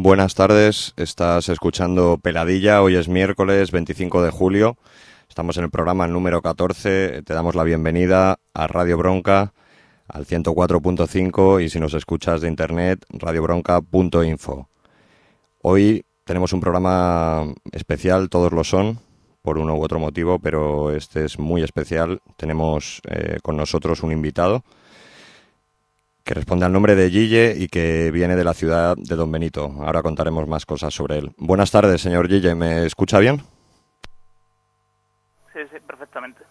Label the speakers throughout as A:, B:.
A: buenas tardes. Estás escuchando Peladilla. Hoy es miércoles 25 de julio. Estamos en el programa número 14. Te damos la bienvenida a Radio Bronca, al 104.5, y si nos escuchas de internet, radiobronca.info. Hoy tenemos un programa especial, todos lo son, por uno u otro motivo, pero este es muy especial. Tenemos con nosotros un invitado que responde al nombre de Guille y que viene de la ciudad de Don Benito. Ahora contaremos más cosas sobre él. Buenas tardes, señor Guille. ¿Me escucha bien?
B: Sí, perfectamente.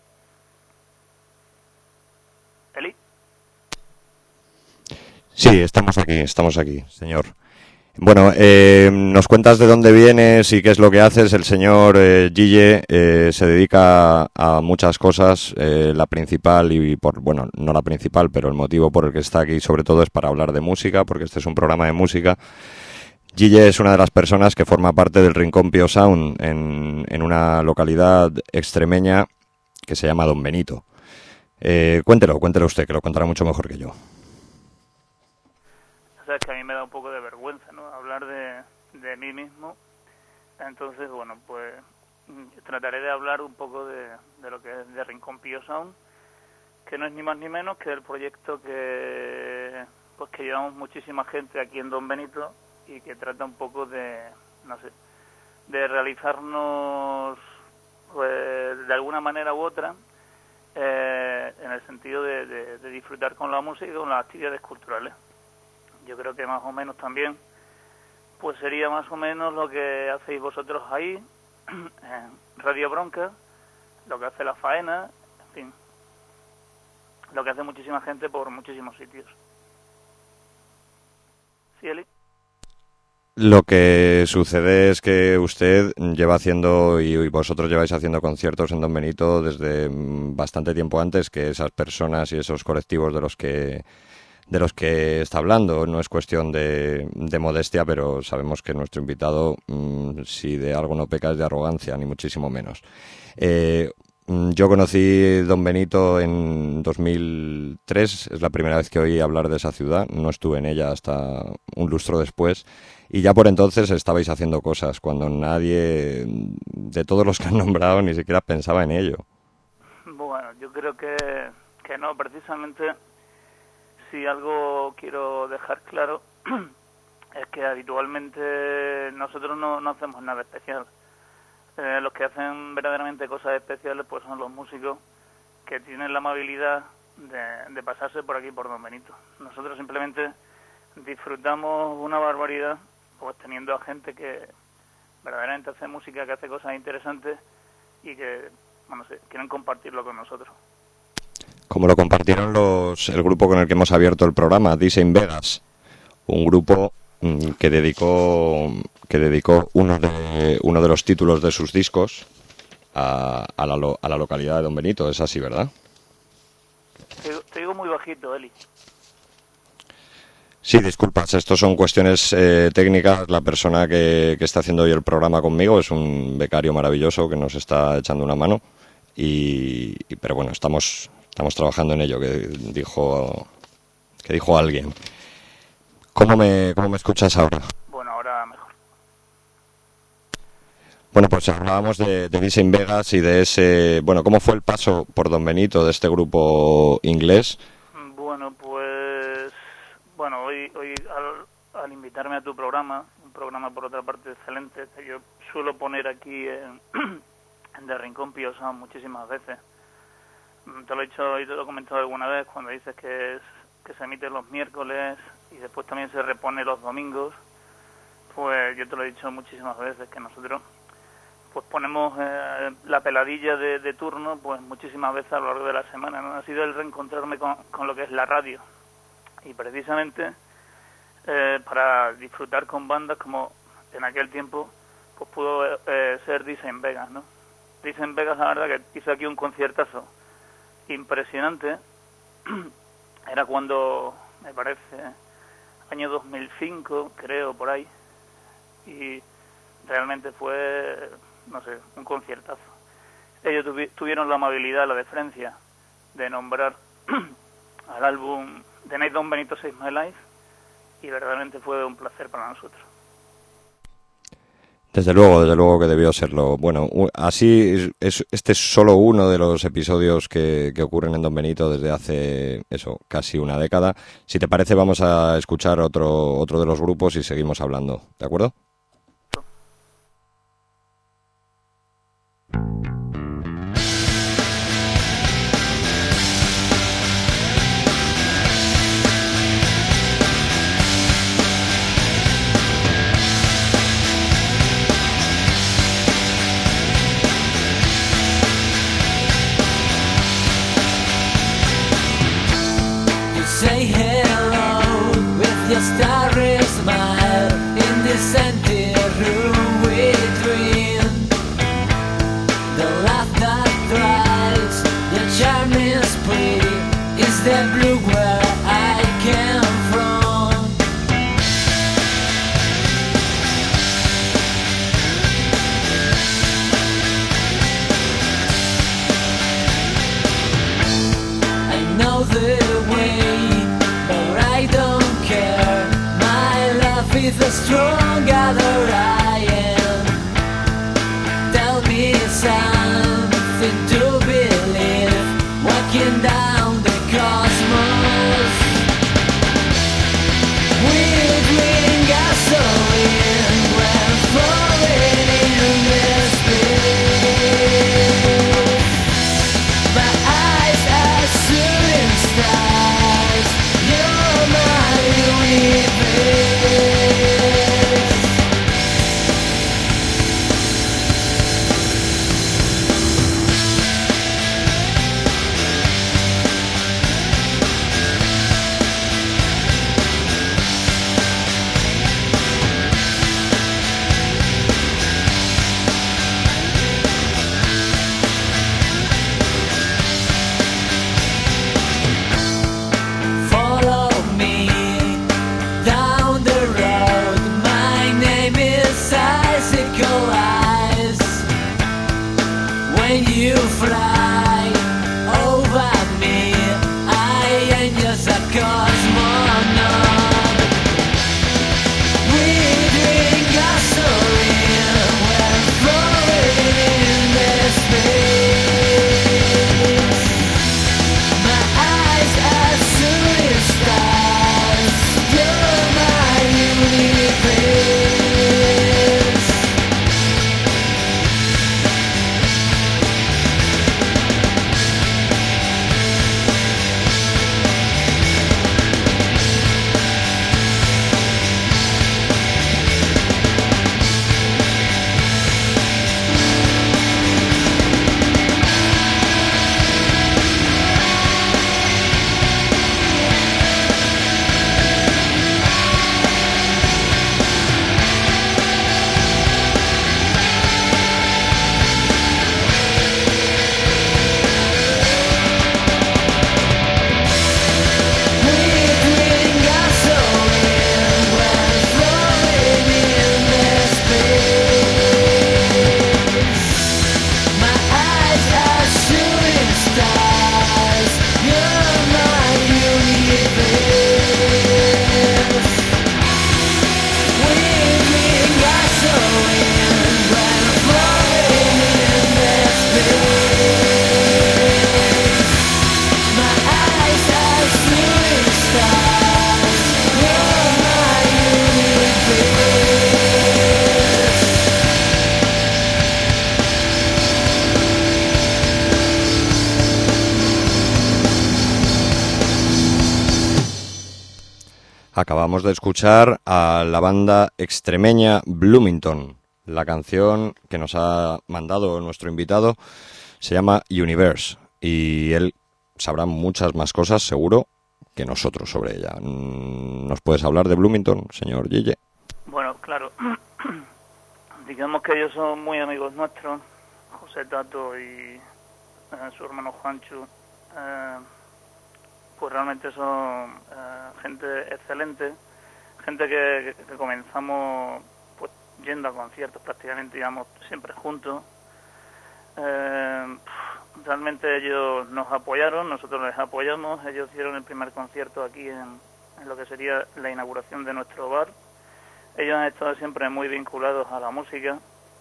B: ¿Eli?
A: Sí, estamos aquí, señor. Bueno, nos cuentas de dónde vienes y qué es lo que haces. El señor Guille se dedica a muchas cosas. La principal, bueno, no la principal, pero el motivo por el que está aquí sobre todo es para hablar de música, porque este es un programa de música. Guille es una de las personas que forma parte del Rincón Pío Sound en una localidad extremeña que se llama Don Benito. Cuéntelo usted, que lo contará mucho mejor que yo.
B: O sea, es que a mí me da un poco de vergüenza, ¿no? Hablar de mí mismo. Entonces, bueno, pues trataré de hablar un poco de lo que es de Rincón Pío Sound, que no es ni más ni menos que el proyecto que llevamos muchísima gente aquí en Don Benito y que trata un poco de realizarnos, pues, de alguna manera u otra, en el sentido de disfrutar con la música y con las actividades culturales. Yo creo que más o menos también, pues sería más o menos lo que hacéis vosotros ahí, en Radio Bronca, lo que hace La Faena, en fin, lo que hace muchísima gente por muchísimos sitios. ¿Sí, Eli?
A: Lo que sucede es que usted lleva haciendo, y vosotros lleváis haciendo conciertos en Don Benito desde bastante tiempo antes que esas personas y esos colectivos de los que está hablando. No es cuestión de modestia, pero sabemos que nuestro invitado, si de algo no peca, es de arrogancia, ni muchísimo menos. Yo conocí Don Benito en 2003, es la primera vez que oí hablar de esa ciudad. No estuve en ella hasta un lustro después, y ya por entonces estabais haciendo cosas cuando nadie de todos los que han nombrado ni siquiera pensaba en ello.
B: Bueno, yo creo que no, precisamente. Si algo quiero dejar claro es que habitualmente nosotros no hacemos nada especial. Los que hacen verdaderamente cosas especiales pues son los músicos que tienen la amabilidad de pasarse por aquí por Don Benito. Nosotros simplemente disfrutamos una barbaridad pues teniendo a gente que verdaderamente hace música, que hace cosas interesantes y que, bueno, quieren compartirlo con nosotros.
A: Como lo compartieron el grupo con el que hemos abierto el programa, Design Vegas, un grupo que dedicó uno de los títulos de sus discos a la localidad de Don Benito. Es así, ¿verdad?
B: Te digo muy bajito, Eli.
A: Sí, disculpas, estos son cuestiones técnicas. La persona que está haciendo hoy el programa conmigo es un becario maravilloso que nos está echando una mano, pero bueno, estamos trabajando en ello, que dijo alguien. ¿Cómo me escuchas ahora?
B: Bueno, ahora mejor.
A: Bueno, pues hablábamos de Design Vegas y de ese... Bueno, ¿cómo fue el paso por Don Benito de este grupo inglés?
B: Bueno, pues... Bueno, hoy al invitarme a tu programa, un programa por otra parte excelente, que yo suelo poner aquí en de Rincón Pío Sound muchísimas veces. Te lo he dicho y te lo he comentado alguna vez cuando dices que se emite los miércoles y después también se repone los domingos. Pues yo te lo he dicho muchísimas veces que nosotros pues ponemos la peladilla de turno pues muchísimas veces a lo largo de la semana, ¿no? Ha sido el reencontrarme con lo que es la radio y precisamente para disfrutar con bandas como en aquel tiempo pues pudo ser Design Vegas, ¿no? Design Vegas, la verdad que hizo aquí un conciertazo impresionante. Era cuando, me parece, año 2005, creo, por ahí, y realmente fue, no sé, un conciertazo. Ellos tuvieron la amabilidad, la deferencia de nombrar al álbum The Night Don Benito Save My Life, y verdaderamente fue un placer para nosotros.
A: Desde luego que debió serlo. Bueno, así este es solo uno de los episodios que ocurren en Don Benito desde hace casi una década. Si te parece, vamos a escuchar otro de los grupos y seguimos hablando, ¿de acuerdo?
C: Say hello with your starry smile in this empty room we dream. The laugh that cries, the charm is pretty, is the blue where I came from. I know the way, I don't care. My love is the stronger I am. Tell me something to believe. Walking down the cosmos, we're green gasoline. We're falling in space. My eyes are shooting stars. You're my universe. Follow me down the road. My name is Icicle Eyes. When you fly over me, I am just a cosmonaut. We drink gasoline. We're floating in space. My eyes are shooting stars. You're my universe.
A: Acabamos de escuchar a la banda extremeña Bloomington. La canción que nos ha mandado nuestro invitado se llama Universe y él sabrá muchas más cosas, seguro, que nosotros sobre ella. ¿Nos puedes hablar de Bloomington, señor Gille?
B: Bueno, claro. Digamos que ellos son muy amigos nuestros, José Tato y su hermano Juancho. Pues realmente son gente excelente, gente que comenzamos pues yendo a conciertos prácticamente, digamos, siempre juntos. Realmente ellos nos apoyaron, nosotros les apoyamos. Ellos hicieron el primer concierto aquí en lo que sería la inauguración de nuestro bar, Ellos han estado siempre muy vinculados a la música.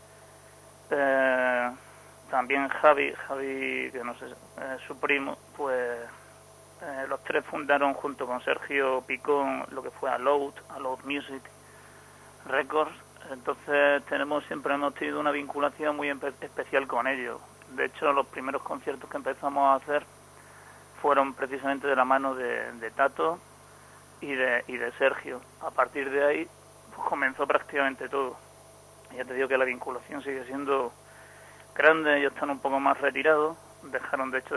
B: También Javi, que no sé, su primo, pues los tres fundaron junto con Sergio Picón lo que fue Aloud Music Records. Entonces siempre hemos tenido una vinculación muy especial con ellos. De hecho, los primeros conciertos que empezamos a hacer fueron precisamente de la mano de Tato y de Sergio. A partir de ahí pues comenzó prácticamente todo. Ya te digo que la vinculación sigue siendo grande. Ellos están un poco más retirados, dejaron de hecho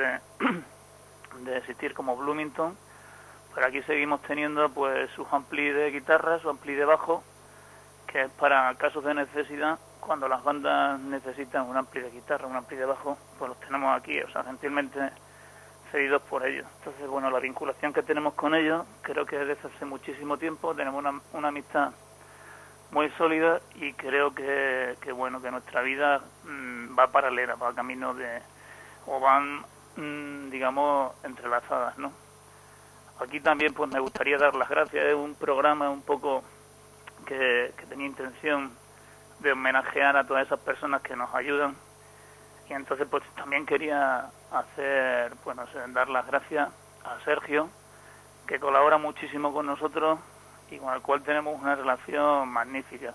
B: de existir como Bloomington, pero aquí seguimos teniendo pues sus ampli de guitarra, su ampli de bajo, que es para casos de necesidad. Cuando las bandas necesitan un ampli de guitarra, un ampli de bajo, pues los tenemos aquí, o sea, gentilmente cedidos por ellos. Entonces, bueno, la vinculación que tenemos con ellos creo que es desde hace muchísimo tiempo. Tenemos una amistad muy sólida y creo que bueno, que nuestra vida va paralela, va camino o van, digamos, entrelazadas, ¿no? Aquí también pues me gustaría dar las gracias. Es un programa un poco que tenía intención de homenajear a todas esas personas que nos ayudan, y entonces pues también quería hacer, pues no sé, dar las gracias a Sergio, que colabora muchísimo con nosotros y con el cual tenemos una relación magnífica,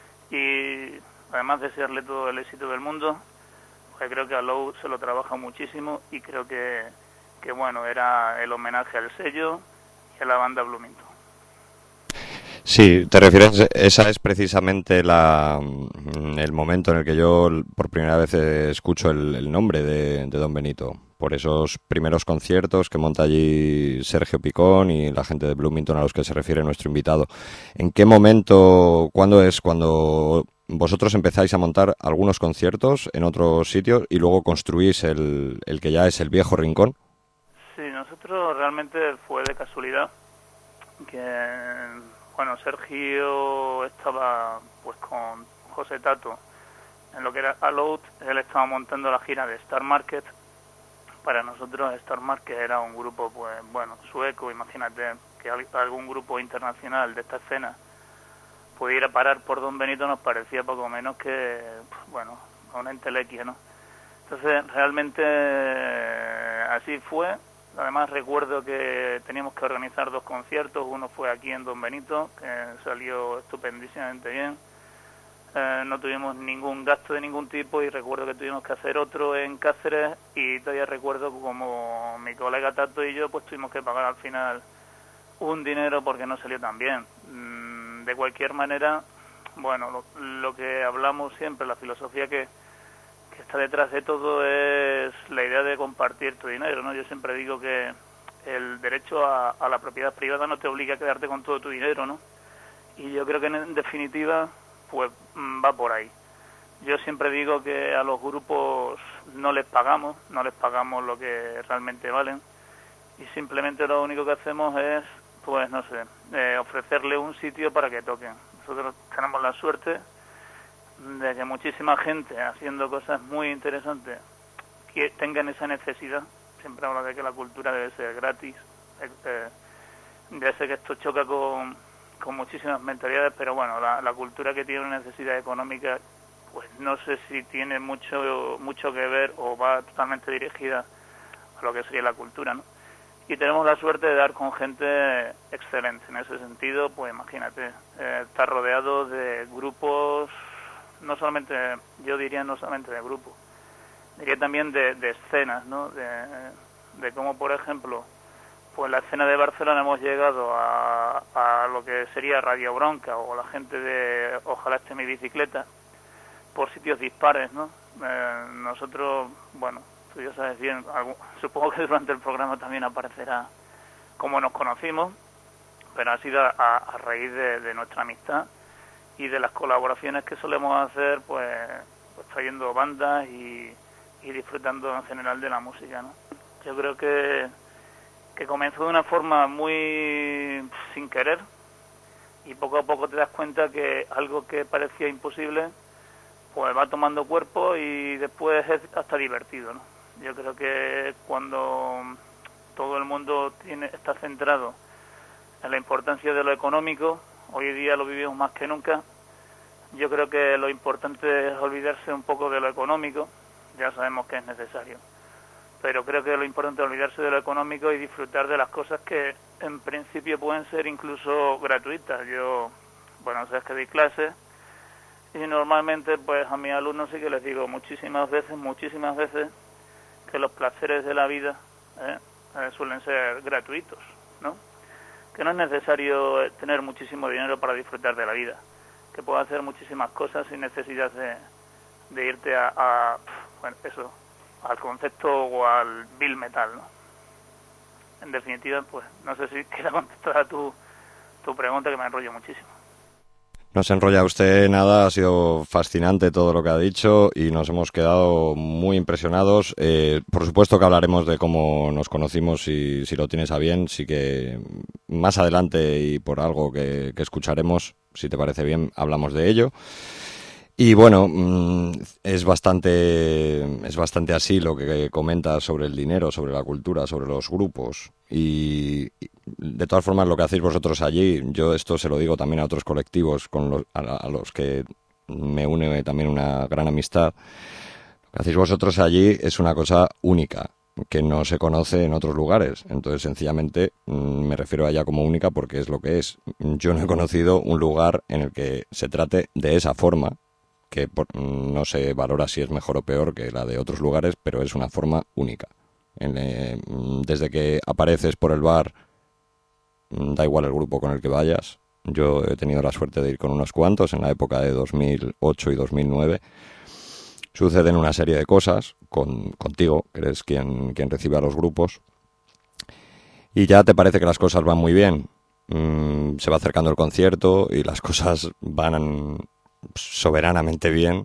B: y además desearle todo el éxito del mundo, pues creo que a Low se lo trabaja muchísimo y creo que bueno, era el homenaje al sello y a la banda Bloomington.
A: Sí, te refieres, esa es precisamente el momento en el que yo por primera vez escucho el nombre de Don Benito, por esos primeros conciertos que monta allí Sergio Picón y la gente de Bloomington a los que se refiere nuestro invitado. ¿En qué momento, cuándo es cuando vosotros empezáis a montar algunos conciertos en otros sitios y luego construís el que ya es el viejo rincón?
B: Sí, nosotros realmente fue de casualidad que, bueno, Sergio estaba pues con José Tato en lo que era Aloud. Él estaba montando la gira de Star Market. Para nosotros Star Market era un grupo, pues bueno, sueco. Imagínate que algún grupo internacional de esta escena pudiera parar por Don Benito, nos parecía poco menos que, bueno, una entelequia, ¿no? Entonces realmente así fue. Además recuerdo que teníamos que organizar 2 conciertos. Uno fue aquí en Don Benito, que salió estupendísimamente bien. No tuvimos ningún gasto de ningún tipo, y recuerdo que tuvimos que hacer otro en Cáceres, y todavía recuerdo como mi colega Tato y yo pues tuvimos que pagar al final un dinero porque no salió tan bien. De cualquier manera, bueno, lo que hablamos siempre, la filosofía que está detrás de todo es la idea de compartir tu dinero, ¿no? Yo siempre digo que el derecho a la propiedad privada no te obliga a quedarte con todo tu dinero, ¿no? Y yo creo que en definitiva pues va por ahí. Yo siempre digo que a los grupos no les pagamos lo que realmente valen, y simplemente lo único que hacemos es, pues no sé, ofrecerle un sitio para que toquen. Nosotros tenemos la suerte de que muchísima gente haciendo cosas muy interesantes que tengan esa necesidad. Siempre hablo de que la cultura debe ser gratis, ya sé que esto choca con muchísimas mentalidades, pero bueno, la cultura que tiene una necesidad económica, pues no sé si tiene mucho que ver o va totalmente dirigida a lo que sería la cultura, ¿no? Y tenemos la suerte de dar con gente excelente. En ese sentido, pues imagínate, estar rodeado de grupos, no solamente, yo diría no solamente de grupos, diría también de escenas, ¿no? De cómo, por ejemplo, pues la escena de Barcelona hemos llegado a lo que sería Radio Bronca o la gente de Ojalá esté mi bicicleta, por sitios dispares, ¿no? Nosotros, bueno, tú ya sabes bien, supongo que durante el programa también aparecerá cómo nos conocimos, pero ha sido a raíz de nuestra amistad y de las colaboraciones que solemos hacer, pues trayendo bandas y disfrutando en general de la música, ¿no? Yo creo que comenzó de una forma muy sin querer, y poco a poco te das cuenta que algo que parecía imposible pues va tomando cuerpo y después es hasta divertido, ¿no? Yo creo que cuando todo el mundo está centrado en la importancia de lo económico hoy día lo vivimos más que nunca. Yo creo que lo importante es olvidarse un poco de lo económico, ya sabemos que es necesario, pero creo que lo importante es olvidarse de lo económico y disfrutar de las cosas que en principio pueden ser incluso gratuitas. Yo, bueno, sabes que doy clases y normalmente pues a mis alumnos sí que les digo muchísimas veces que los placeres de la vida suelen ser gratuitos, ¿no? Que no es necesario tener muchísimo dinero para disfrutar de la vida, que puedes hacer muchísimas cosas sin necesidad de irte bueno, eso, al concepto o al bill metal, ¿no? En definitiva, pues no sé si quieres contestar a tu pregunta, que me enrollo muchísimo.
A: No se enrolla usted nada, ha sido fascinante todo lo que ha dicho y nos hemos quedado muy impresionados. Por supuesto que hablaremos de cómo nos conocimos, si lo tienes a bien, sí que más adelante y por algo que escucharemos, si te parece bien, hablamos de ello. Y bueno, es bastante así lo que comentas sobre el dinero, sobre la cultura, sobre los grupos. Y de todas formas, lo que hacéis vosotros allí, yo esto se lo digo también a otros colectivos a los que me une también una gran amistad. Lo que hacéis vosotros allí es una cosa única, que no se conoce en otros lugares. Entonces, sencillamente, me refiero a ella como única porque es lo que es. Yo no he conocido un lugar en el que se trate de esa forma, que no se valora si es mejor o peor que la de otros lugares, pero es una forma única. Desde que apareces por el bar, da igual el grupo con el que vayas. Yo he tenido la suerte de ir con unos cuantos en la época de 2008 y 2009. Suceden una serie de cosas contigo, que eres quien recibe a los grupos, y ya te parece que las cosas van muy bien. Se va acercando el concierto y las cosas van soberanamente bien.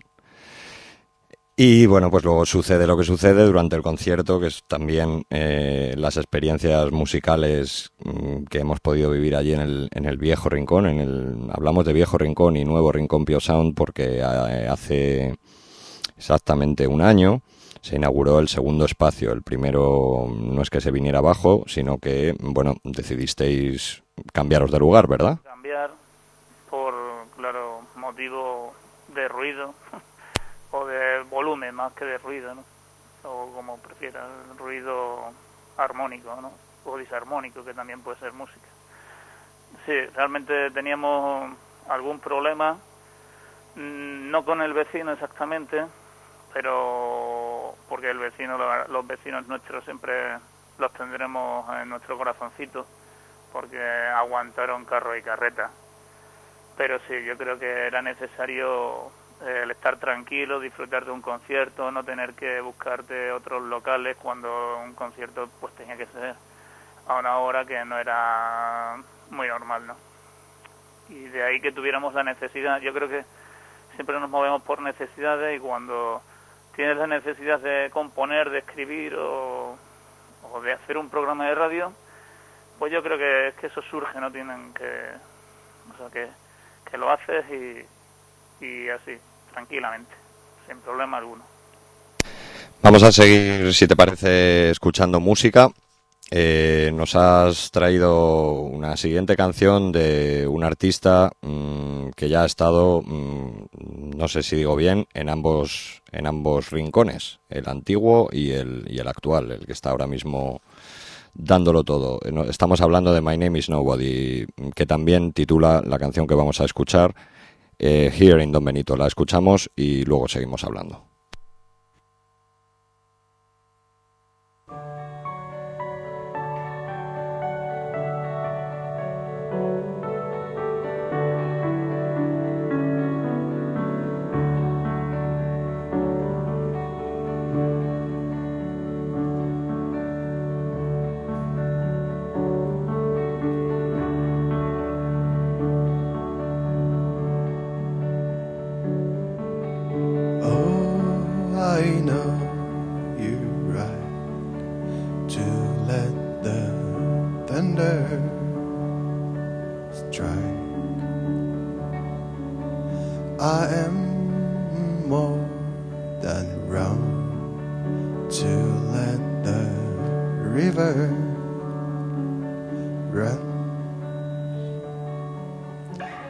A: Y bueno, pues luego sucede lo que sucede durante el concierto, que es también las experiencias musicales que hemos podido vivir allí en el Viejo Rincón. Hablamos de Viejo Rincón y Nuevo Rincón Pio Sound porque hace exactamente un año se inauguró el segundo espacio. El primero no es que se viniera abajo, sino que, bueno, decidisteis cambiaros de lugar, ¿verdad?
B: Cambiar por, claro, motivo de ruido o de volumen más que de ruido, ¿no? O como prefieran, ruido armónico, ¿no? O disarmónico, que también puede ser música. Sí, realmente teníamos algún problema, no con el vecino exactamente, pero porque los vecinos nuestros siempre los tendremos en nuestro corazoncito, porque aguantaron carro y carreta. Pero sí, yo creo que era necesario el estar tranquilo, disfrutar de un concierto, no tener que buscarte otros locales cuando un concierto pues tenía que ser a una hora que no era muy normal, ¿no? Y de ahí que tuviéramos la necesidad. Yo creo que siempre nos movemos por necesidades, y cuando tienes la necesidad de componer, de escribir o de hacer un programa de radio, pues yo creo que es que eso surge, no tienen que... O sea, que lo haces y así, tranquilamente, sin problema alguno.
A: Vamos a seguir, si te parece, escuchando música. Nos has traído una siguiente canción de un artista que ya ha estado, no sé si digo bien, en ambos rincones, el antiguo y el actual, el que está ahora mismo dándolo todo. Estamos hablando de My Name is Nobody, que también titula la canción que vamos a escuchar, Here in Don Benito. La escuchamos y luego seguimos hablando.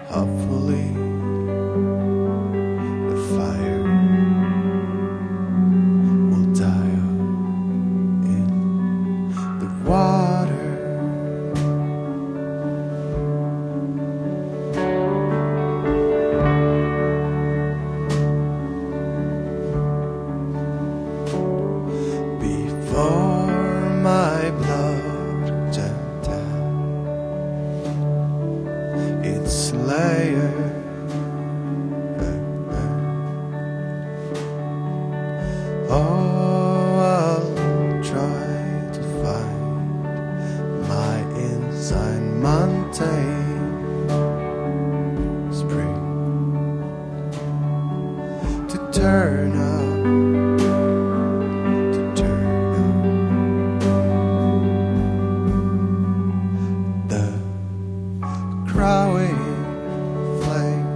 D: hopefully the fire will die out in the water. Before my blood jumped out its layer, oh, I'll try to find my inside mountain spring to turn up. Crowing flame.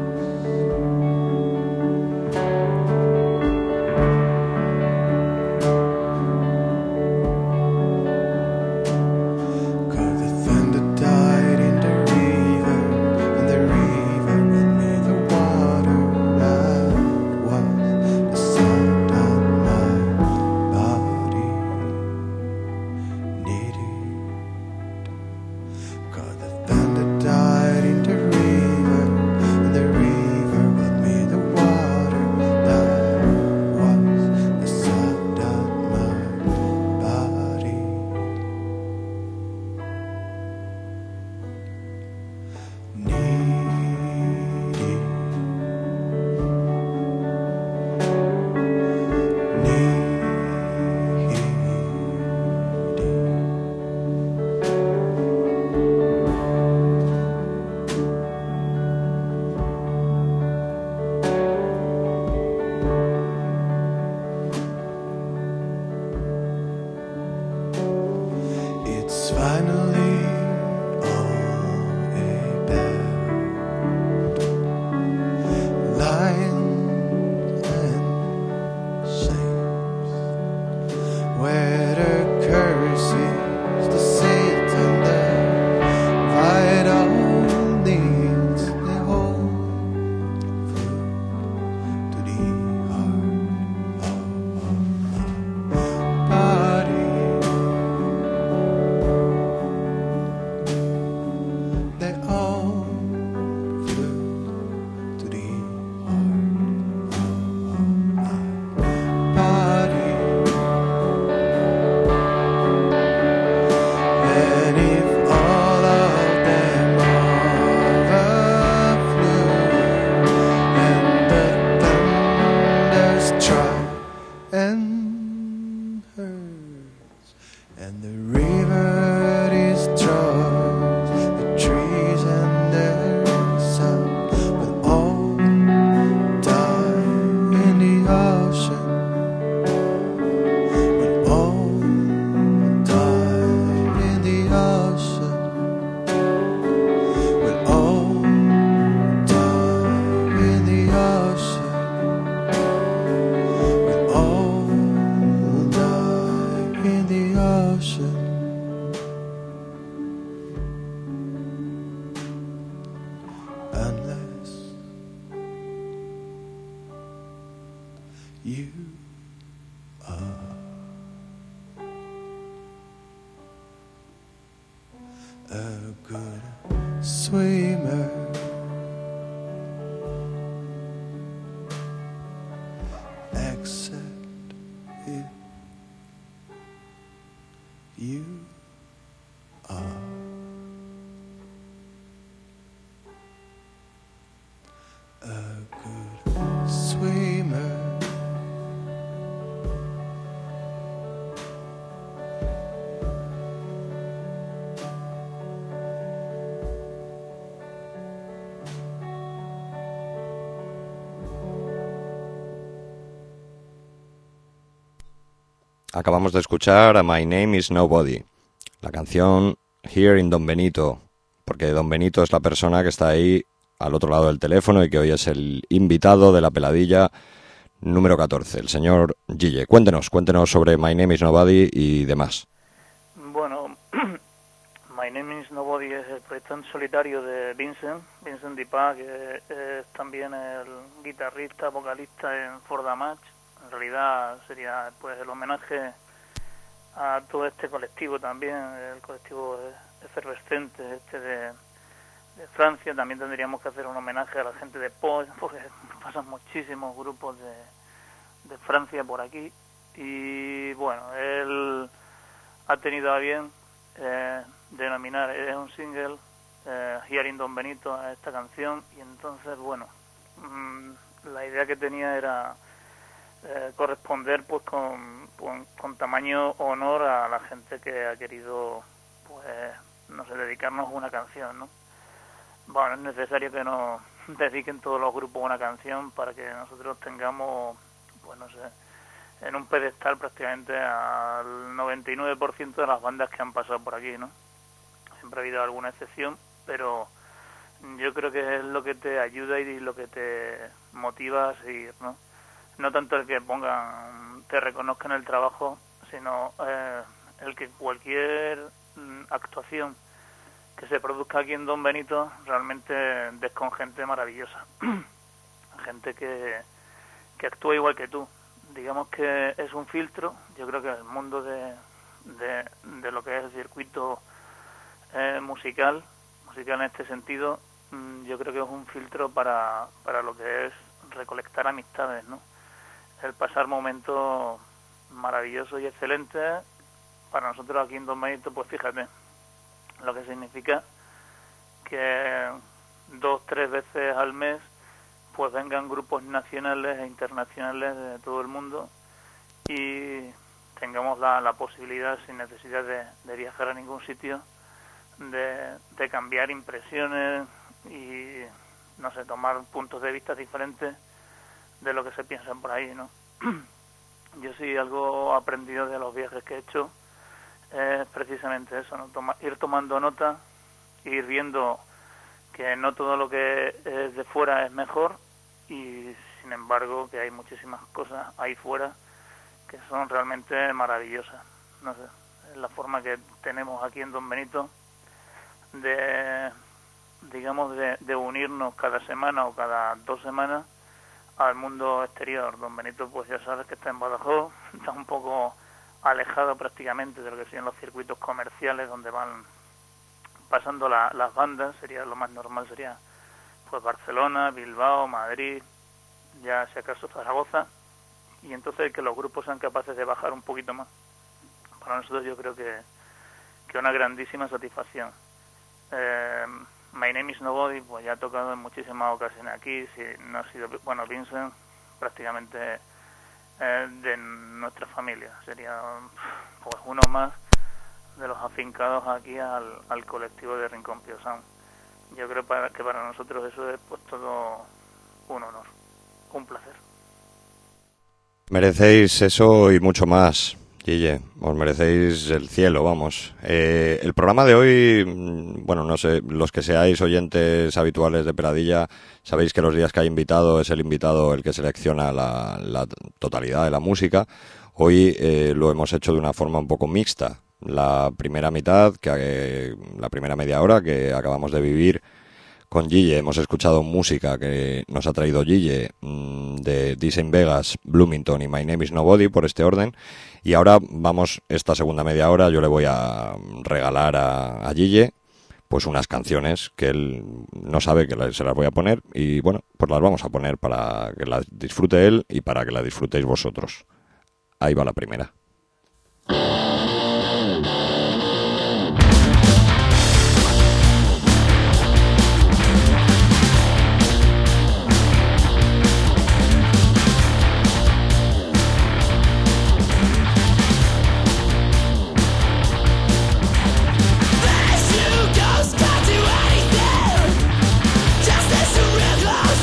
D: Cause the thunder died in the river, and the river brought me the water that was the sound of my body needed. Cause the thunder died in the river, and the river brought me the water that was the sound of my body It's finally all about lines and shapes, where the curses to sit on the vital needs they hold to the heart of my body. They all flew to the heart of my body. And if all of them overflew, and the thunders try and hurts, and the river destroys the trees and their sound, will all die in the ocean. Will all die in the ocean. Will all die in the ocean. Will all die in the ocean. Unless you are a good swimmer, except if you are a good swimmer.
A: Acabamos de escuchar a My Name is Nobody, la canción Here in Don Benito, porque Don Benito es la persona que está ahí al otro lado del teléfono y que hoy es el invitado de la peladilla número 14, el señor Gille. Cuéntenos sobre My Name is Nobody y demás.
B: Bueno, My My Name is Nobody es el proyecto en solitario de Vincent Dipá, que es también el guitarrista, vocalista en For the Match. En realidad sería pues el homenaje a todo este colectivo también, el colectivo efervescente de Francia. También tendríamos que hacer un homenaje a la gente de Pau, porque pasan muchísimos grupos de Francia por aquí. Y bueno, él ha tenido a bien denominar, es un single, Hearing Don Benito, a esta canción. Y entonces, bueno, la idea que tenía era corresponder pues con tamaño honor a la gente que ha querido, pues, no sé, dedicarnos una canción, ¿no? Bueno, es necesario que nos dediquen todos los grupos una canción para que nosotros tengamos, pues no sé, en un pedestal prácticamente al 99% de las bandas que han pasado por aquí, ¿no? Siempre ha habido alguna excepción, pero yo creo que es lo que te ayuda y lo que te motiva a seguir, ¿no? No tanto el que te reconozcan el trabajo, sino el que cualquier actuación que se produzca aquí en Don Benito realmente des con gente maravillosa. Gente que actúa igual que tú. Digamos que es un filtro. Yo creo que el mundo de lo que es el circuito musical en este sentido, yo creo que es un filtro para lo que es recolectar amistades, ¿no? El pasar momentos maravillosos y excelentes. Para nosotros aquí en Don Benito, pues fíjate lo que significa que 2-3 veces al mes pues vengan grupos nacionales e internacionales de todo el mundo y tengamos la posibilidad, sin necesidad de viajar a ningún sitio, de cambiar impresiones y, no sé, tomar puntos de vista diferentes de lo que se piensa por ahí, ¿no? Yo sí algo aprendido de los viajes que he hecho es precisamente eso, ¿no? Ir tomando nota, ir viendo que no todo lo que es de fuera es mejor y, sin embargo, que hay muchísimas cosas ahí fuera que son realmente maravillosas. No sé, es la forma que tenemos aquí en Don Benito de unirnos cada semana o cada 2 semanas al mundo exterior. Don Benito, pues ya sabes que está en Badajoz, está un poco alejado prácticamente de lo que son los circuitos comerciales donde van pasando las bandas. Sería lo más normal, sería pues Barcelona, Bilbao, Madrid, ya si acaso Zaragoza, y entonces que los grupos sean capaces de bajar un poquito más. Para nosotros yo creo que una grandísima satisfacción. My Name is Nobody, pues ya ha tocado en muchísimas ocasiones aquí. Si no ha sido, bueno, Vincent prácticamente de nuestra familia, sería pues uno más de los afincados aquí al colectivo de Rincón Pío Sound. Yo creo que para nosotros eso es pues todo un honor, un placer.
A: Merecéis eso y mucho más, Guille. Os merecéis el cielo, vamos. El programa de hoy, bueno, no sé, los que seáis oyentes habituales de Peladilla, sabéis que los días que hay invitado es el invitado el que selecciona la totalidad de la música. Hoy lo hemos hecho de una forma un poco mixta. La primera mitad, la primera media hora que acabamos de vivir con Guille, hemos escuchado música que nos ha traído Guille de Design Vegas, Bloomington y My Name is Nobody, por este orden. Y ahora vamos, esta segunda media hora, yo le voy a regalar a Guille pues unas canciones que él no sabe que se las voy a poner. Y bueno, pues las vamos a poner para que las disfrute él y para que las disfrutéis vosotros. Ahí va la primera.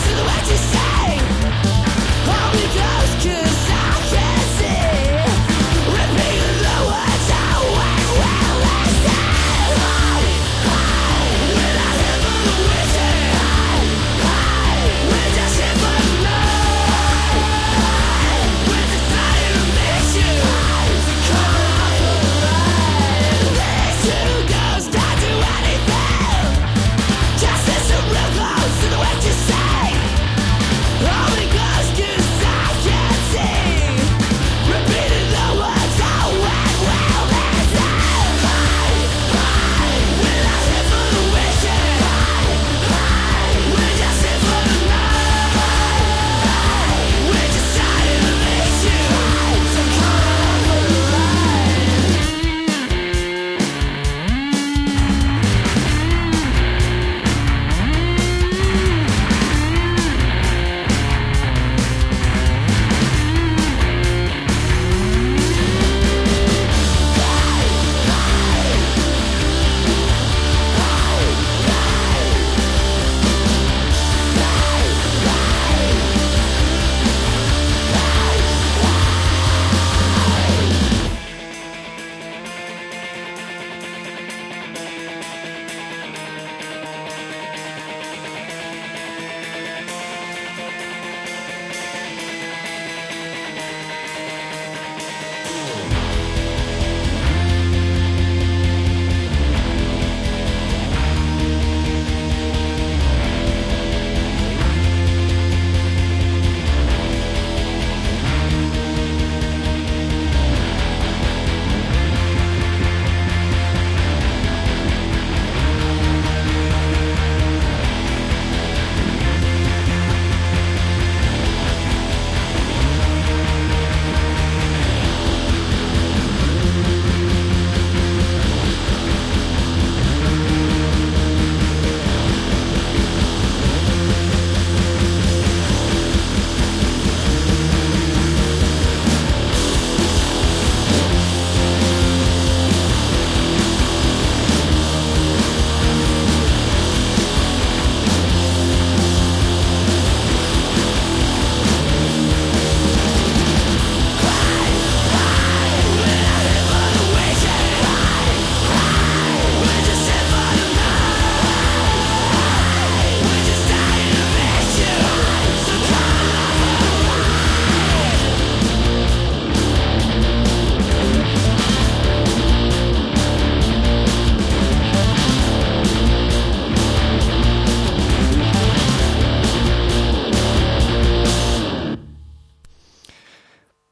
C: Hold me close 'cause I can't see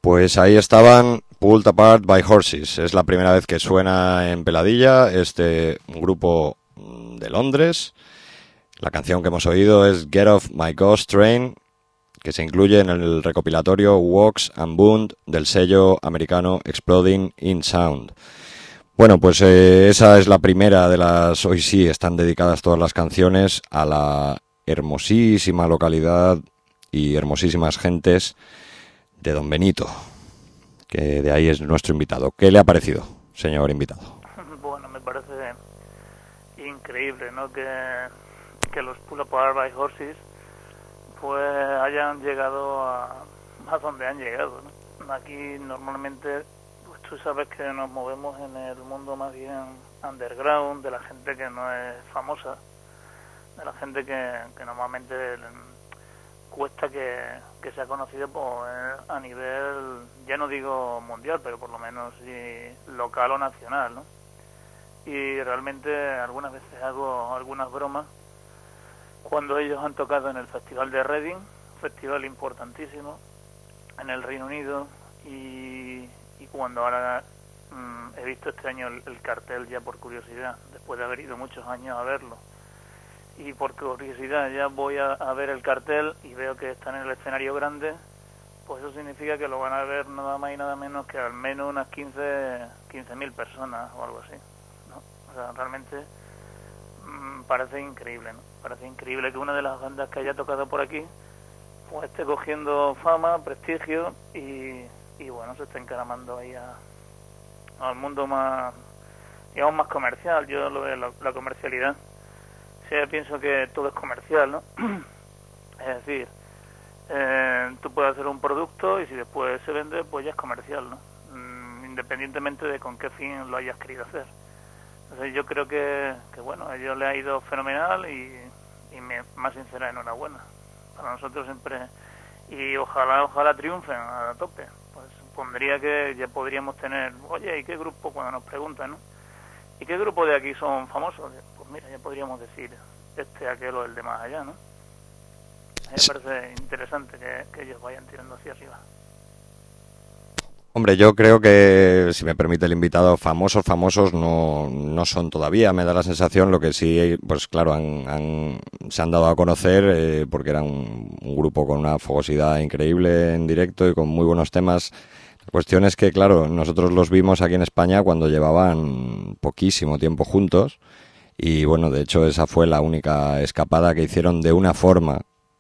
A: Pues ahí estaban Pulled Apart by Horses. Es la primera vez que suena en Peladilla este grupo de Londres. La canción que hemos oído es Get Off My Ghost Train, que se incluye en el recopilatorio Walks and Bound del sello americano Exploding in Sound. Bueno, pues esa es la primera de las... Hoy sí están dedicadas todas las canciones a la hermosísima localidad y hermosísimas gentes de Don Benito, que de ahí es nuestro invitado. ¿Qué le ha parecido, señor invitado?
B: Bueno, me parece increíble, ¿no? Que los Pull Apart by Horses pues hayan llegado a donde han llegado, ¿no? Aquí normalmente, pues tú sabes que nos movemos en el mundo más bien underground, de la gente que no es famosa, de la gente que normalmente cuesta que sea conocido pues, a nivel, ya no digo mundial, pero por lo menos sí, local o nacional, ¿no? Y realmente algunas veces hago algunas bromas cuando ellos han tocado en el Festival de Reading, festival importantísimo en el Reino Unido, y cuando ahora he visto este año el cartel ya por curiosidad, después de haber ido muchos años a verlo, y por curiosidad ya voy a ver el cartel y veo que están en el escenario grande, pues eso significa que lo van a ver nada más y nada menos que al menos unas 15.000 personas o algo así, ¿no? O sea, realmente parece increíble, ¿no? Parece increíble que una de las bandas que haya tocado por aquí pues esté cogiendo fama, prestigio y bueno, se está encaramando ahí al mundo más, digamos, más comercial. Yo lo veo la comercialidad. Sí, pienso que todo es comercial, ¿no? Es decir, tú puedes hacer un producto y si después se vende, pues ya es comercial, ¿no? Independientemente de con qué fin lo hayas querido hacer. Entonces yo creo que bueno, a ellos les ha ido fenomenal y más sincera enhorabuena. Para nosotros siempre, y ojalá triunfen a tope. Pues supondría que ya podríamos tener, oye, ¿y qué grupo? Cuando nos preguntan, ¿no? ¿Y qué grupo de aquí son famosos? Pues mira, ya podríamos decir aquel o el de más allá, ¿no? A mí me parece interesante que ellos vayan tirando hacia arriba.
A: Hombre, yo creo que, si me permite el invitado, famosos no son todavía. Me da la sensación, lo que sí, pues claro, se han dado a conocer porque era un grupo con una fogosidad increíble en directo y con muy buenos temas. La cuestión es que, claro, nosotros los vimos aquí en España cuando llevaban poquísimo tiempo juntos y, bueno, de hecho esa fue la única escapada que hicieron de una forma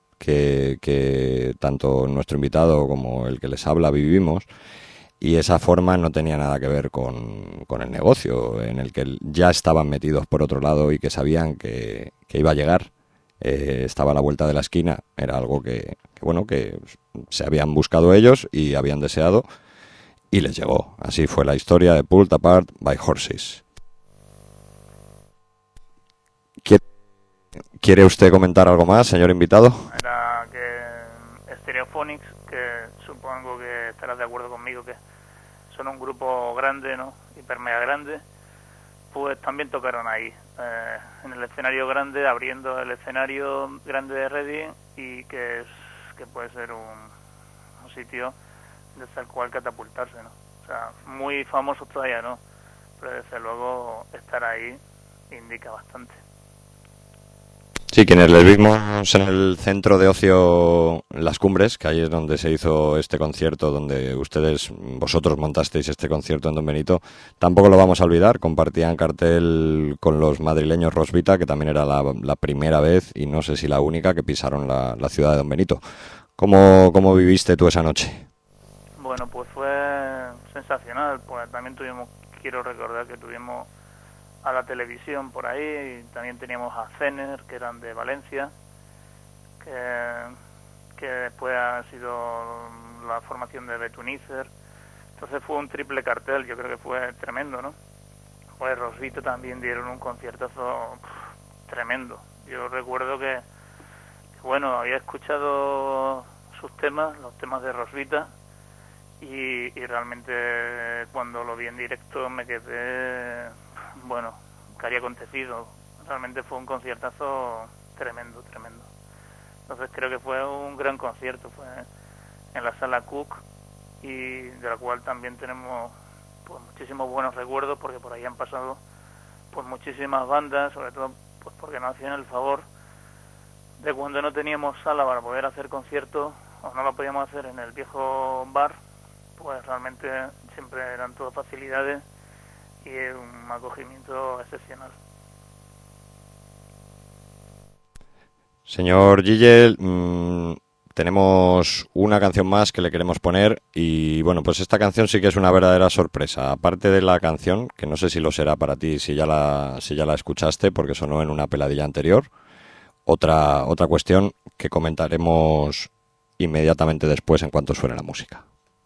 A: que tanto nuestro invitado como el que les habla vivimos. Y esa forma no tenía nada que ver con el negocio, en el que ya estaban metidos por otro lado y que sabían que iba a llegar. Estaba a la vuelta de la esquina, era algo que se habían buscado ellos y habían deseado, y les llegó. Así fue la historia de Pulled Apart by Horses. ¿Quiere usted comentar algo más, señor invitado?
B: Era que Stereophonics, que supongo que estarás de acuerdo conmigo que son un grupo grande, ¿no? Hiper mega grande, pues también tocaron ahí, en el escenario grande, abriendo el escenario grande de Reading, y que puede ser un sitio desde el cual catapultarse, ¿no? O sea, muy famosos todavía no, pero desde luego estar ahí indica bastante.
A: Sí, quienes les vimos en el centro de ocio Las Cumbres, que ahí es donde se hizo este concierto, donde vosotros montasteis este concierto en Don Benito, tampoco lo vamos a olvidar. Compartían cartel con los madrileños Rosvita, que también era la primera vez, y no sé si la única, que pisaron la ciudad de Don Benito. ¿Cómo viviste tú esa noche?
B: Bueno, pues fue sensacional, pues también quiero recordar que tuvimos a la televisión por ahí, y también teníamos a Zener, que eran de Valencia, que después ha sido la formación de Betunizer. Entonces fue un triple cartel, yo creo que fue tremendo, ¿no? Pues Rosvita también dieron un conciertazo tremendo. Yo recuerdo que bueno, había escuchado sus temas, los temas de Rosvita, y realmente cuando lo vi en directo me quedé, bueno, que había acontecido. Realmente fue un conciertazo tremendo. Entonces creo que fue un gran concierto, fue en la Sala Cook, y de la cual también tenemos pues muchísimos buenos recuerdos, porque por ahí han pasado pues muchísimas bandas, sobre todo pues porque nos hacían el favor de cuando no teníamos sala para poder hacer conciertos o no lo podíamos hacer en el viejo bar, pues realmente siempre eran todas facilidades y un acogimiento excepcional.
A: Señor Gillel, tenemos una canción más que le queremos poner y bueno, pues esta canción sí que es una verdadera sorpresa. Aparte de la canción, que no sé si lo será para ti, si ya la escuchaste porque sonó en una peladilla anterior, otra cuestión que comentaremos inmediatamente después en cuanto suene la música.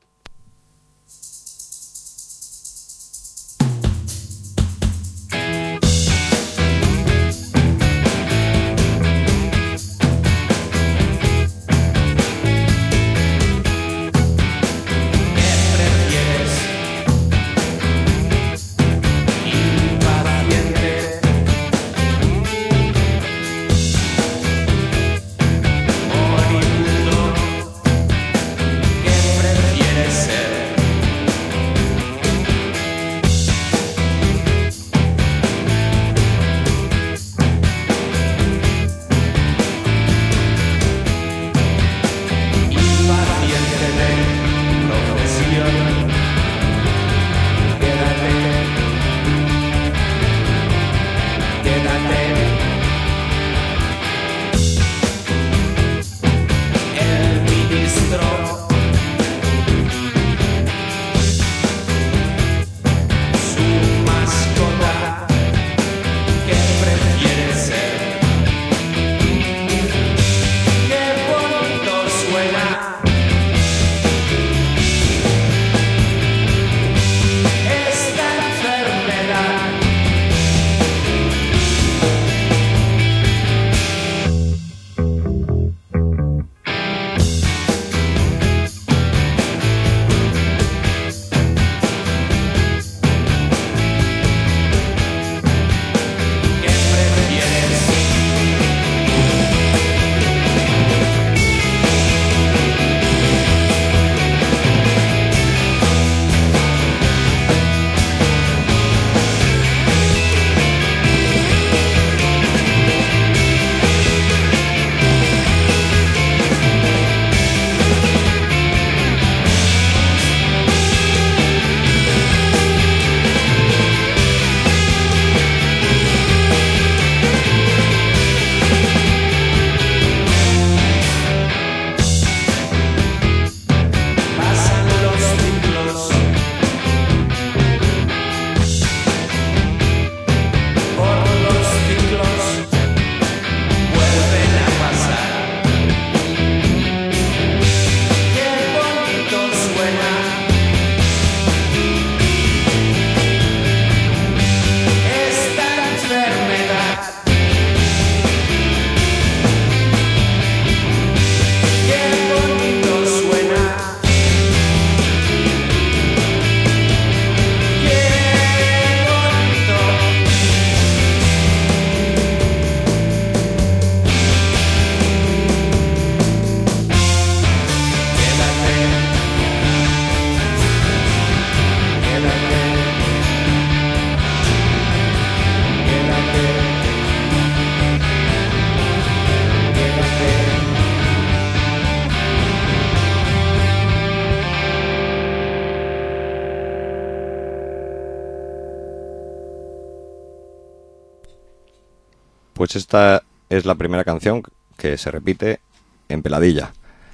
A: Pues esta es la primera canción que se repite en Peladilla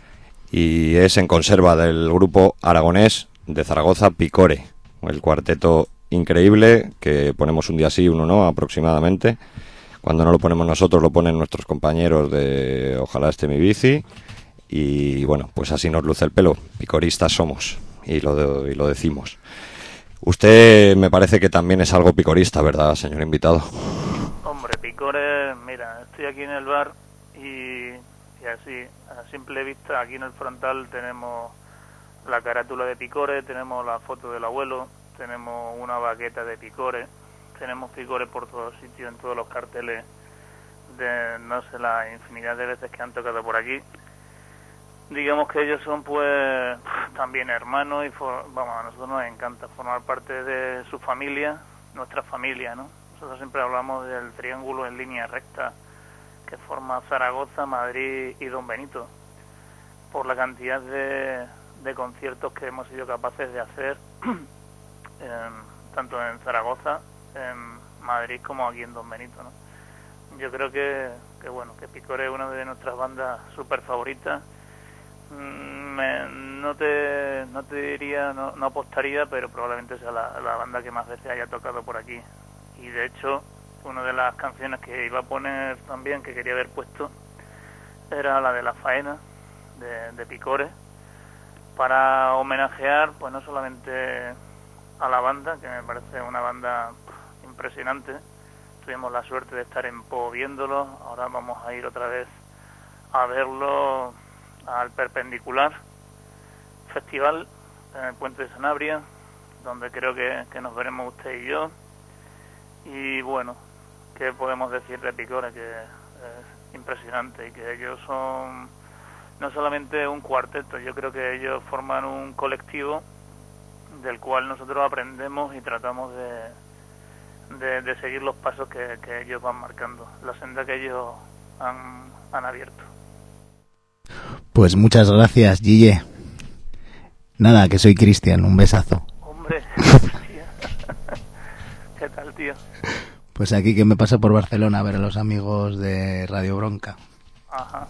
A: y es en conserva del grupo aragonés de Zaragoza Picore, el cuarteto increíble que ponemos un día sí, uno no aproximadamente. Cuando no lo ponemos nosotros lo ponen nuestros compañeros de Ojalá esté mi bici y bueno, pues así nos luce el pelo, picoristas somos y lo decimos. Usted me parece que también es algo picorista, ¿verdad, señor invitado?
B: Hombre, Picore, mira, estoy aquí en el bar y así, a simple vista, aquí en el frontal tenemos la carátula de Picore, tenemos la foto del abuelo, tenemos una baqueta de Picore, tenemos Picore por todos sitios, en todos los carteles de no sé la infinidad de veces que han tocado por aquí. digamos que ellos son pues también hermanos y vamos, a nosotros nos encanta formar parte de su familia, nuestra familia, ¿no? Nosotros siempre hablamos del triángulo en línea recta que forma Zaragoza, Madrid y Don Benito, por la cantidad de conciertos que hemos sido capaces de hacer tanto en Zaragoza, en Madrid como aquí en Don Benito, ¿no? Yo creo que bueno, que Picore es una de nuestras bandas súper favoritas. No te diría, no apostaría, pero probablemente sea la banda que más veces haya tocado por aquí. Y de hecho, una de las canciones que iba a poner también, que quería haber puesto, era la de La Faena, de Picore, para homenajear, pues no solamente a la banda, que me parece una banda impresionante. Tuvimos la suerte de estar en Po viéndolo, ahora vamos a ir otra vez a verlo al Perpendicular Festival en el Puente de Sanabria, donde creo que nos veremos usted y yo. Y bueno, ¿qué podemos decir de Picore? Que es impresionante y que ellos son no solamente un cuarteto, yo creo que ellos forman un colectivo del cual nosotros aprendemos y tratamos de seguir los pasos que ellos van marcando, la senda que ellos han abierto.
E: Pues muchas gracias, Guille. Nada, que soy Cristian, un besazo.
B: Hombre, hostia. ¿Qué tal, tío?
E: Pues aquí que me paso por Barcelona a ver a los amigos de Radio Bronca.
B: Ajá.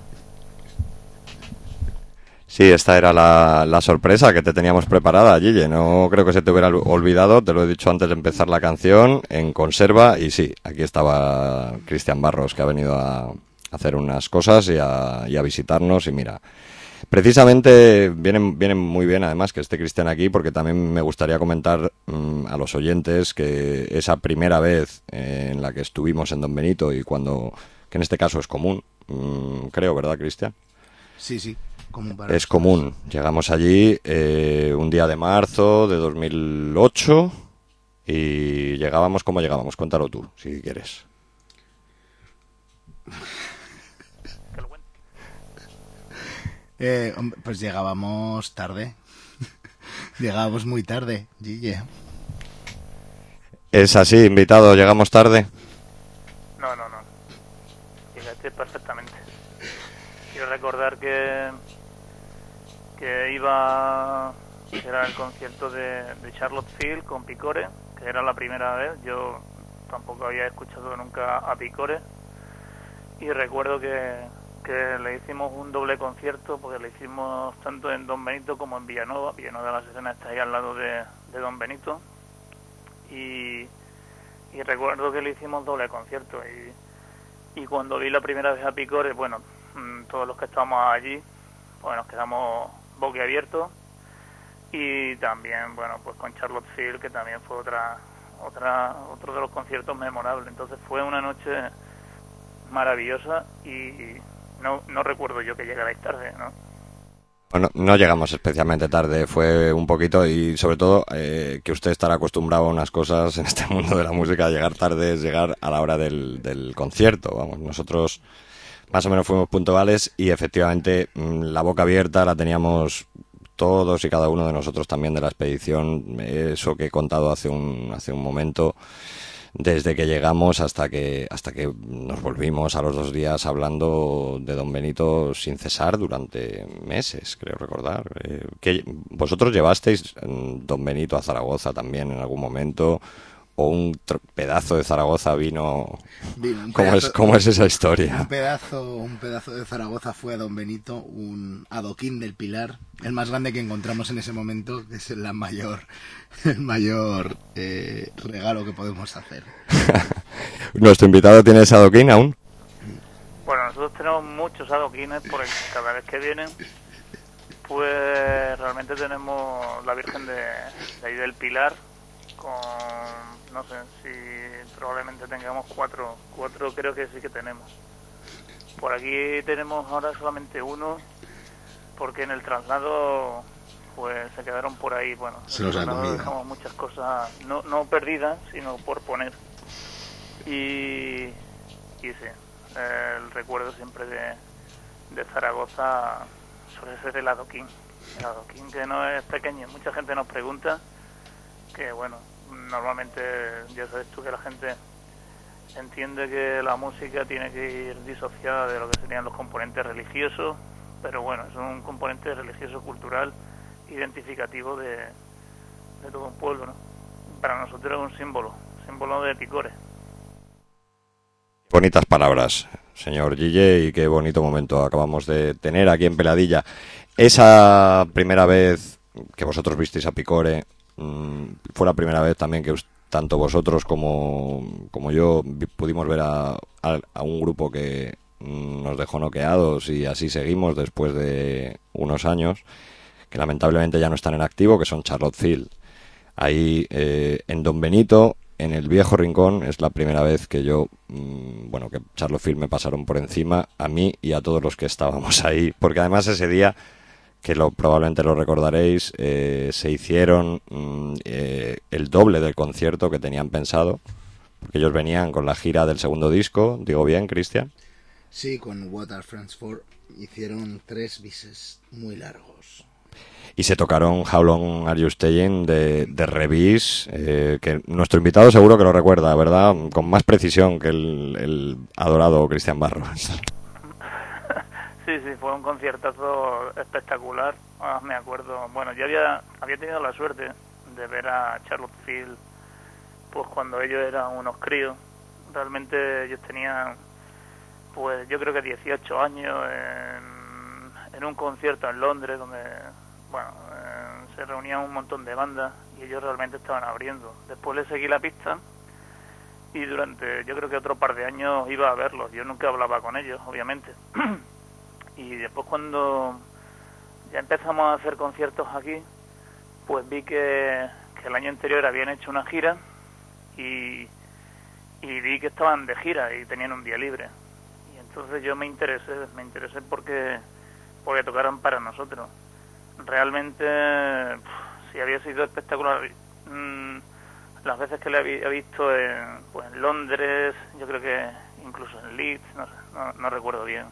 A: Sí, esta era la sorpresa que te teníamos preparada, Guille. No creo que se te hubiera olvidado, te lo he dicho antes de empezar la canción, en conserva. Y sí, aquí estaba Cristian Barros, que ha venido a hacer unas cosas y a visitarnos. Y mira, precisamente viene muy bien además que esté Cristian aquí, porque también me gustaría comentar a los oyentes que esa primera vez en la que estuvimos en Don Benito, y que en este caso es común, creo, ¿verdad, Cristian?
E: Sí, sí.
A: Es común. Llegamos allí un día de marzo de 2008 y llegábamos como llegábamos. Cuéntalo tú, si quieres.
E: Pues llegábamos tarde. Llegábamos muy tarde, Guille.
A: ¿Es así, invitado? ¿Llegamos tarde?
B: No. Llegaste perfectamente. Quiero recordar que era el concierto de Charlotte Field con Picore, que era la primera vez. Yo tampoco había escuchado nunca a Picore, y recuerdo que le hicimos un doble concierto, porque le hicimos tanto en Don Benito como en Villanueva. Villanueva de la Serena está ahí al lado de Don Benito, y recuerdo que le hicimos doble concierto, y cuando vi la primera vez a Picore, bueno, todos los que estábamos allí, pues nos quedamos boquiabiertos. Y también, bueno, pues con Charlotte Field, que también fue otro de los conciertos memorables. Entonces fue una noche maravillosa, y no recuerdo yo que llegarais tarde, ¿no?
A: Bueno, no llegamos especialmente tarde, fue un poquito, y sobre todo que usted estará acostumbrado a unas cosas en este mundo de la música. Llegar tarde es llegar a la hora del concierto. Vamos, nosotros más o menos fuimos puntuales, y efectivamente la boca abierta la teníamos todos y cada uno de nosotros también de la expedición. Eso que he contado hace un momento, desde que llegamos hasta que nos volvimos a los 2 días hablando de Don Benito sin cesar durante meses, creo recordar. Que vosotros llevasteis Don Benito a Zaragoza también en algún momento, o un pedazo de Zaragoza vino. ¿Cómo es esa historia?
E: Un pedazo de Zaragoza fue a Don Benito, un adoquín del Pilar, el más grande que encontramos en ese momento, que es el mayor regalo que podemos hacer.
A: ¿Nuestro invitado tiene ese adoquín aún?
B: Bueno, nosotros tenemos muchos adoquines, porque cada vez que vienen, pues realmente tenemos la Virgen de ahí del Pilar, con, no sé, si probablemente tengamos 4 creo que sí que tenemos. Por aquí tenemos ahora solamente uno, porque en el traslado pues se quedaron por ahí, bueno,
E: se los han comido.
B: Dejamos muchas cosas, no perdidas, sino por poner. Y sí, el recuerdo siempre de Zaragoza suele ser el adoquín. El adoquín, que no es pequeño. Mucha gente nos pregunta que, bueno, normalmente ya sabes tú que la gente entiende que la música tiene que ir disociada de lo que serían los componentes religiosos, pero bueno, es un componente religioso cultural identificativo de todo un pueblo, ¿no? Para nosotros es un símbolo de picores.
A: Bonitas palabras, señor Gille, y qué bonito momento acabamos de tener aquí en Peladilla. Esa primera vez que vosotros visteis a Picore, fue la primera vez también que tanto vosotros como yo pudimos ver a un grupo que nos dejó noqueados, y así seguimos después de unos años, que lamentablemente ya no están en activo, que son Charlotte Field. Ahí en Don Benito, en el viejo rincón, es la primera vez que que Charlotte Field me pasaron por encima, a mí y a todos los que estábamos ahí, porque además ese día, que probablemente lo recordaréis, se hicieron el doble del concierto que tenían pensado, porque ellos venían con la gira del segundo disco. ¿Digo bien, Cristian?
E: Sí, con What Are Friends For hicieron 3 bises muy largos.
A: Y se tocaron How Long Are You Staying de Revis, que nuestro invitado seguro que lo recuerda, ¿verdad? Con más precisión que el adorado Cristian Barros.
B: Sí, fue un conciertazo espectacular. Me acuerdo, bueno, yo había tenido la suerte de ver a Charlotte Field pues cuando ellos eran unos críos. Realmente ellos tenían, pues yo creo que 18 años, en un concierto en Londres donde, bueno, se reunían un montón de bandas y ellos realmente estaban abriendo. Después les seguí la pista y durante, yo creo que otro par de años iba a verlos. Yo nunca hablaba con ellos, obviamente. Y después, cuando ya empezamos a hacer conciertos aquí, pues vi que el año anterior habían hecho una gira y vi que estaban de gira y tenían un día libre. Y entonces yo me interesé porque tocaran para nosotros. Realmente sí había sido espectacular. Las veces que le había visto en Londres, yo creo que incluso en Leeds, no recuerdo bien.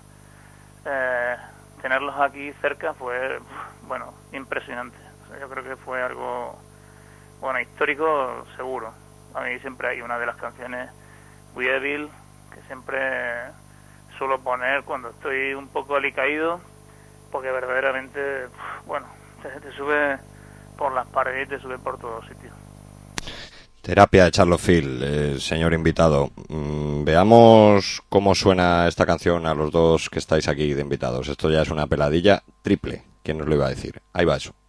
B: Tenerlos aquí cerca fue, bueno, impresionante. O sea, yo creo que fue algo, bueno, histórico seguro. A mí siempre hay una de las canciones, We Evil, que siempre suelo poner cuando estoy un poco alicaído, porque verdaderamente, bueno, te sube por las paredes y te sube por todos sitios.
A: Terapia de Charlotte Field, señor invitado. Veamos cómo suena esta canción a los dos que estáis aquí de invitados. Esto ya es una peladilla triple. ¿Quién nos lo iba a decir? Ahí va eso.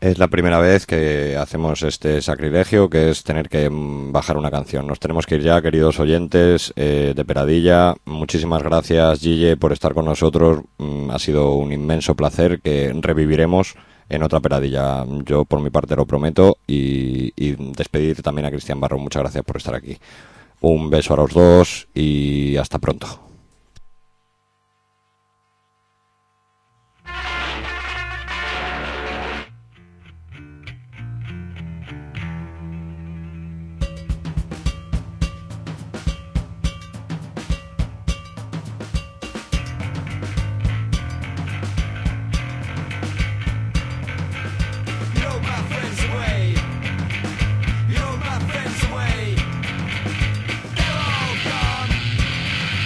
A: Es la primera vez que hacemos este sacrilegio, que es tener que bajar una canción. Nos tenemos que ir ya, queridos oyentes de Peradilla. Muchísimas gracias, Gille, por estar con nosotros. Ha sido un inmenso placer que reviviremos en otra Peradilla. Yo, por mi parte, lo prometo. Y despedir también a Cristian Barro. Muchas gracias por estar aquí. Un beso a los dos y hasta pronto.